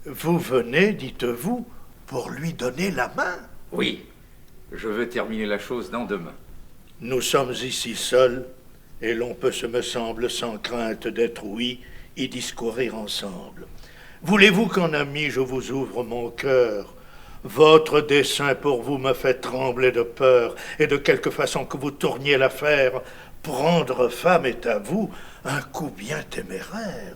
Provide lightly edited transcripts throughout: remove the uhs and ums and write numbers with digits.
Vous venez, dites-vous, pour lui donner la main? Oui, je veux terminer la chose dans 2 mains. Nous sommes ici seuls, et l'on peut, ce me semble, sans crainte d'être ouï, y discourir ensemble. Voulez-vous qu'en ami je vous ouvre mon cœur? Votre dessein pour vous me fait trembler de peur, et de quelque façon que vous tourniez l'affaire, prendre femme est à vous un coup bien téméraire.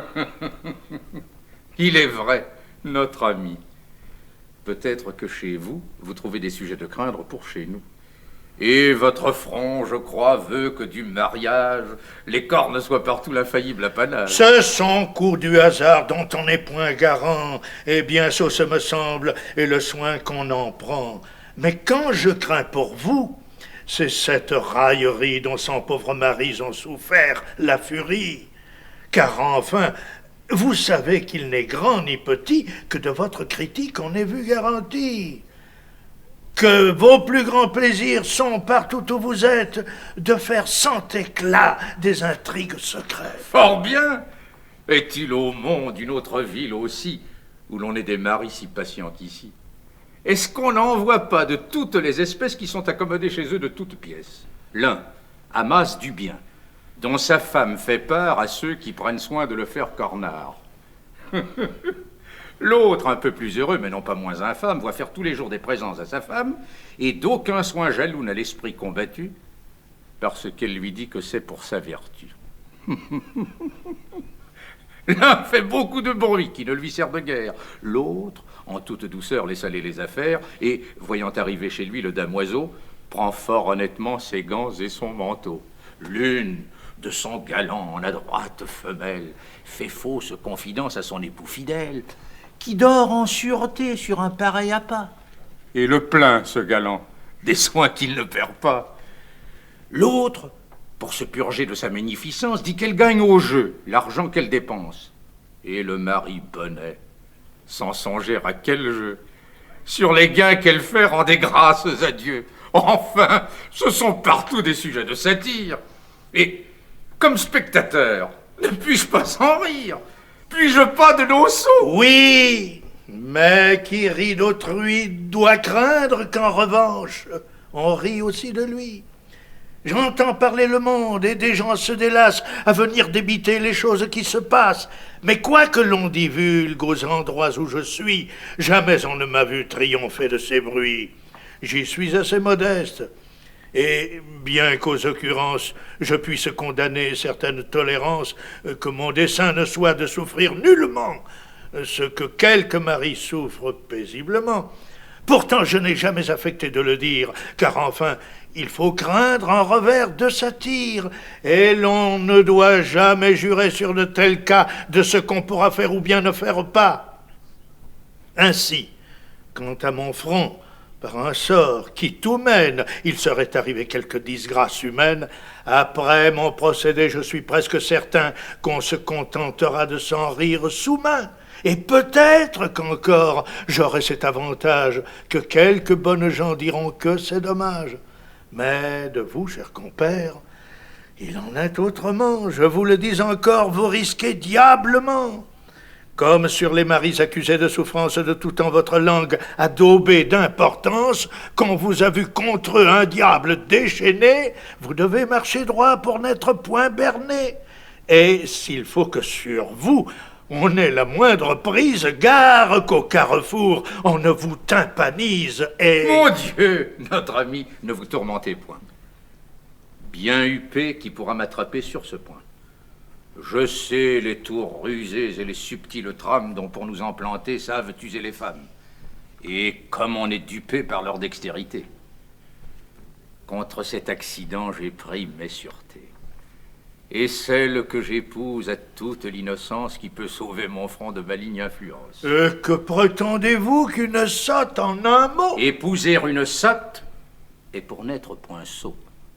Il est vrai, notre ami. Peut-être que chez vous, vous trouvez des sujets de craindre pour chez nous. Et votre front, je crois, veut que du mariage, les cornes soient partout l'infaillible apanage. Ce sont coups du hasard dont on n'est point garant, et bien sot ce me semble, et le soin qu'on en prend. Mais quand je crains pour vous, c'est cette raillerie dont sans pauvres maris ont souffert la furie. Car enfin, vous savez qu'il n'est grand ni petit que de votre critique on est vu garanti. Que vos plus grands plaisirs sont, partout où vous êtes, de faire sans éclat des intrigues secrètes. Fort bien! Est-il au monde une autre ville aussi, où l'on ait des maris si patients qu'ici? Est-ce qu'on n'en voit pas de toutes les espèces qui sont accommodées chez eux de toutes pièces? L'un amasse du bien, dont sa femme fait part à ceux qui prennent soin de le faire cornard. L'autre, un peu plus heureux, mais non pas moins infâme, voit faire tous les jours des présences à sa femme, et d'aucun soin jaloux n'a l'esprit combattu, parce qu'elle lui dit que c'est pour sa vertu. L'un fait beaucoup de bruit qui ne lui sert de guère. L'autre, en toute douceur, laisse aller les affaires, et, voyant arriver chez lui le damoiseau, prend fort honnêtement ses gants et son manteau. L'une, de son galant en adroite femelle, fait fausse confidence à son époux fidèle, qui dort en sûreté sur un pareil appât. Et le plaint, ce galant, des soins qu'il ne perd pas. L'autre, pour se purger de sa magnificence, dit qu'elle gagne au jeu l'argent qu'elle dépense. Et le mari bonnet, sans songer à quel jeu, sur les gains qu'elle fait, rend des grâces à Dieu. Enfin, ce sont partout des sujets de satire. Et, comme spectateur, ne puis-je pas en rire? Puis-je pas de nos sots? Oui, mais qui rit d'autrui doit craindre qu'en revanche, on rit aussi de lui. J'entends parler le monde, et des gens se délassent à venir débiter les choses qui se passent. Mais quoi que l'on divulgue aux endroits où je suis, jamais on ne m'a vu triompher de ces bruits. J'y suis assez modeste. Et bien qu'aux occurrences je puisse condamner certaines tolérances, que mon dessein ne soit de souffrir nullement ce que quelques maris souffrent paisiblement. Pourtant je n'ai jamais affecté de le dire, car enfin il faut craindre un revers de satire, et l'on ne doit jamais jurer sur de tels cas de ce qu'on pourra faire ou bien ne faire pas. Ainsi, quant à mon front, par un sort qui tout mène, il serait arrivé quelque disgrâce humaine, après mon procédé, je suis presque certain qu'on se contentera de s'en rire sous main. Et peut-être qu'encore j'aurai cet avantage, que quelques bonnes gens diront que c'est dommage. Mais de vous, cher compère, il en est autrement. Je vous le dis encore, vous risquez diablement. Comme sur les maris accusés de souffrance de tout temps votre langue a daubé d'importance, qu'on vous a vu contre eux un diable déchaîné, vous devez marcher droit pour n'être point berné. Et s'il faut que sur vous on ait la moindre prise, gare qu'au carrefour on ne vous tympanise et... Mon Dieu, notre ami, ne vous tourmentez point. Bien huppé qui pourra m'attraper sur ce point. Je sais les tours rusés et les subtiles trames dont pour nous en planter savent user les femmes. Et comme on est dupé par leur dextérité. Contre cet accident, j'ai pris mes sûretés. Et celle que j'épouse a toute l'innocence qui peut sauver mon front de maligne influence. Que prétendez-vous qu'une sotte en un mot? Épouser une sotte est pour n'être point sot.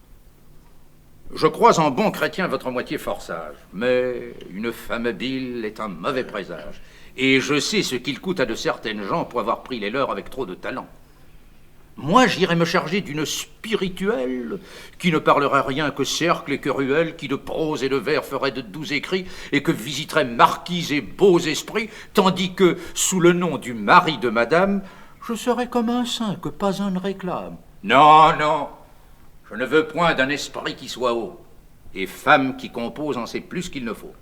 Je crois en bon chrétien votre moitié fort sage, mais une femme habile est un mauvais présage. Et je sais ce qu'il coûte à de certaines gens pour avoir pris les leurs avec trop de talent. Moi, j'irais me charger d'une spirituelle qui ne parlerait rien que cercle et que ruelle, qui de prose et de vers ferait de doux écrits et que visiterait marquises et beaux esprits, tandis que, sous le nom du mari de madame, je serais comme un saint que pas un ne réclame. Non, non, je ne veux point d'un esprit qui soit haut, et femme qui compose en sait plus qu'il ne faut.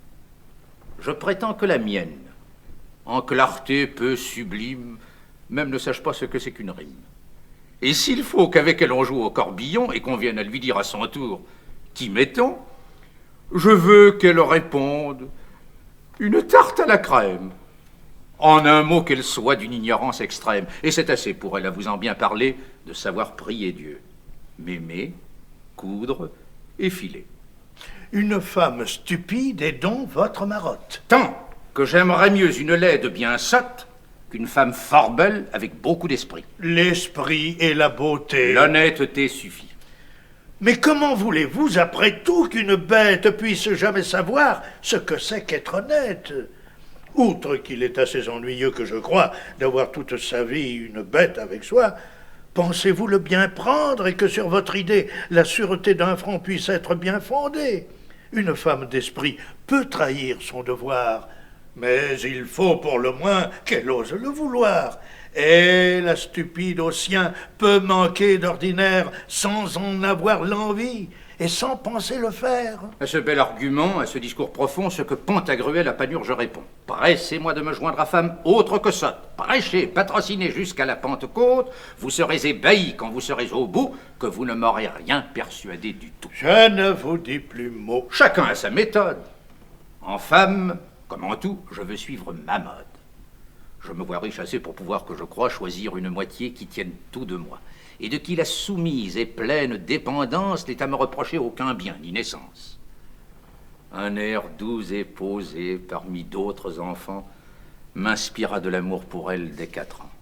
Je prétends que la mienne, en clarté peu sublime, même ne sache pas ce que c'est qu'une rime. Et s'il faut qu'avec elle on joue au corbillon et qu'on vienne à lui dire à son tour « Qui mettons ?» je veux qu'elle réponde « Une tarte à la crème ». En un mot, qu'elle soit d'une ignorance extrême. Et c'est assez pour elle, à vous en bien parler, de savoir prier Dieu. M'aimer, coudre et filer. Une femme stupide est donc votre marotte. Tant que j'aimerais mieux une laide bien sotte qu'une femme fort belle avec beaucoup d'esprit. L'esprit et la beauté. L'honnêteté suffit. Mais comment voulez-vous, après tout, qu'une bête puisse jamais savoir ce que c'est qu'être honnête? Outre qu'il est assez ennuyeux, que je crois, d'avoir toute sa vie une bête avec soi, pensez-vous le bien prendre et que sur votre idée, la sûreté d'un franc puisse être bien fondée? Une femme d'esprit peut trahir son devoir, mais il faut pour le moins qu'elle ose le vouloir. Et la stupide au sien peut manquer d'ordinaire sans en avoir l'envie et sans penser le faire. À ce bel argument, à ce discours profond, ce que Pantagruel à Panurge répond. Pressez-moi de me joindre à femme autre que sotte. Prêchez, patrocinez jusqu'à la Pentecôte, vous serez ébahis quand vous serez au bout, que vous ne m'aurez rien persuadé du tout. Je ne vous dis plus mot. Chacun a sa méthode. En femme, comme en tout, je veux suivre ma mode. Je me vois riche assez pour pouvoir, que je crois, choisir une moitié qui tienne tout de moi, et de qui la soumise et pleine dépendance n'est à me reprocher aucun bien ni naissance. Un air doux et posé, parmi d'autres enfants, m'inspira de l'amour pour elle dès 4 ans.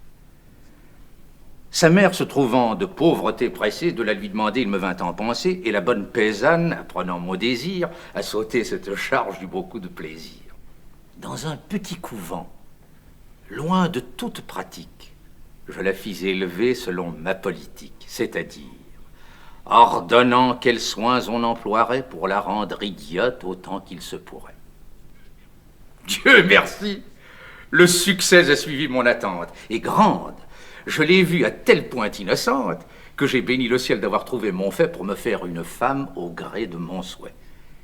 Sa mère, se trouvant de pauvreté pressée, de la lui demander, il me vint en penser, et la bonne paysanne, apprenant mon désir, a sauté cette charge du beaucoup de plaisir. Dans un petit couvent, loin de toute pratique, je la fis élever selon ma politique, c'est-à-dire ordonnant quels soins on emploierait pour la rendre idiote autant qu'il se pourrait. Dieu merci, le succès a suivi mon attente, et grande. Je l'ai vue à tel point innocente que j'ai béni le ciel d'avoir trouvé mon fait pour me faire une femme au gré de mon souhait.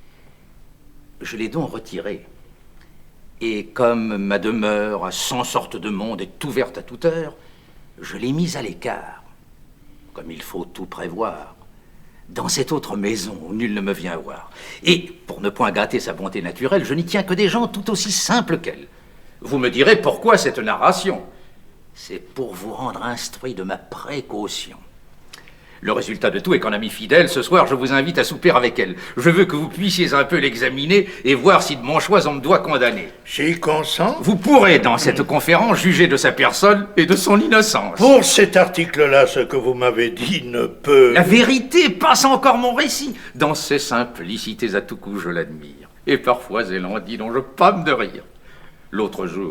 Je l'ai donc retirée. Et comme ma demeure à 100 sortes de monde est ouverte à toute heure, je l'ai mise à l'écart, comme il faut tout prévoir, dans cette autre maison où nul ne me vient voir. Et, pour ne point gâter sa bonté naturelle, je n'y tiens que des gens tout aussi simples qu'elle. Vous me direz pourquoi cette narration? C'est pour vous rendre instruit de ma précaution. Le résultat de tout est qu'en ami fidèle, ce soir, je vous invite à souper avec elle. Je veux que vous puissiez un peu l'examiner et voir si de mon choix on me doit condamner. J'y consens. Vous pourrez, dans cette conférence, juger de sa personne et de son innocence. Pour cet article-là, ce que vous m'avez dit ne peut... La vérité passe encore mon récit. Dans ses simplicités à tout coup, je l'admire. Et parfois, elle en dit dont je pâme de rire. L'autre jour...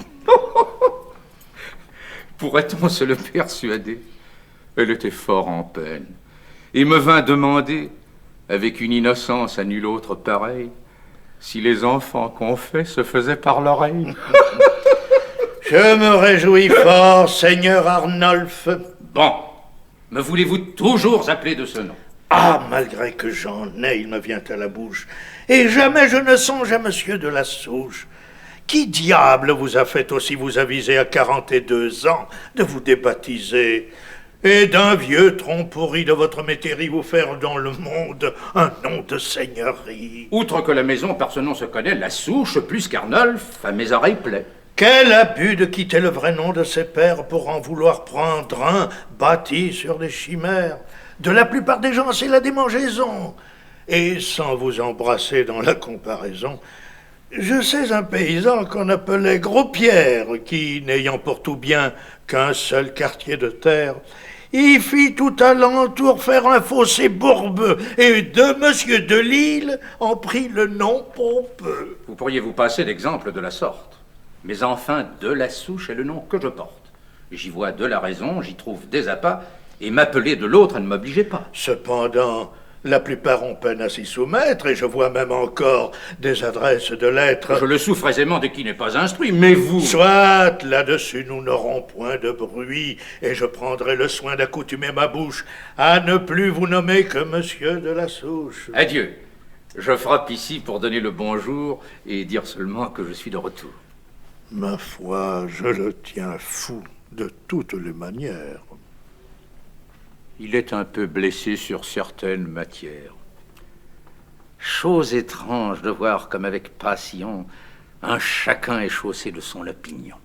Pourrait-on se le persuader? Elle était fort en peine, et me vint demander, avec une innocence à nul autre pareille, si les enfants qu'on fait se faisaient par l'oreille. Je me réjouis fort, Seigneur Arnolphe. Bon, me voulez-vous toujours appeler de ce nom? Ah, malgré que j'en ai, il me vient à la bouche, et jamais je ne songe à monsieur de la Souche. Qui diable vous a fait aussi vous aviser à 42 ans de vous débaptiser et d'un vieux tronc pourri de votre métairie vous faire dans le monde un nom de seigneurie? Outre que la maison par ce nom se connaît, la Souche, plus qu'Arnolphe, à mes oreilles plaît. Quel abus de quitter le vrai nom de ses pères pour en vouloir prendre un bâti sur des chimères. De la plupart des gens, c'est la démangeaison. Et sans vous embrasser dans la comparaison, je sais un paysan qu'on appelait Gros-Pierre, qui, n'ayant pour tout bien qu'un seul quartier de terre, il fit tout alentour faire un fossé bourbeux, et de Monsieur de Lille en prit le nom pompeux. Vous pourriez vous passer d'exemple de la sorte. Mais enfin, de la Souche est le nom que je porte. J'y vois de la raison, j'y trouve des appâts, et m'appeler de l'autre, ne m'obligeait pas. Cependant, la plupart ont peine à s'y soumettre, et je vois même encore des adresses de lettres. Je le souffre aisément de qui n'est pas instruit, mais vous... Soit, là-dessus nous n'aurons point de bruit, et je prendrai le soin d'accoutumer ma bouche à ne plus vous nommer que monsieur de la Souche. Adieu. Je frappe ici pour donner le bonjour et dire seulement que je suis de retour. Ma foi, je le tiens fou de toutes les manières. Il est un peu blessé sur certaines matières. Chose étrange de voir comme avec passion un chacun est chaussé de son opinion.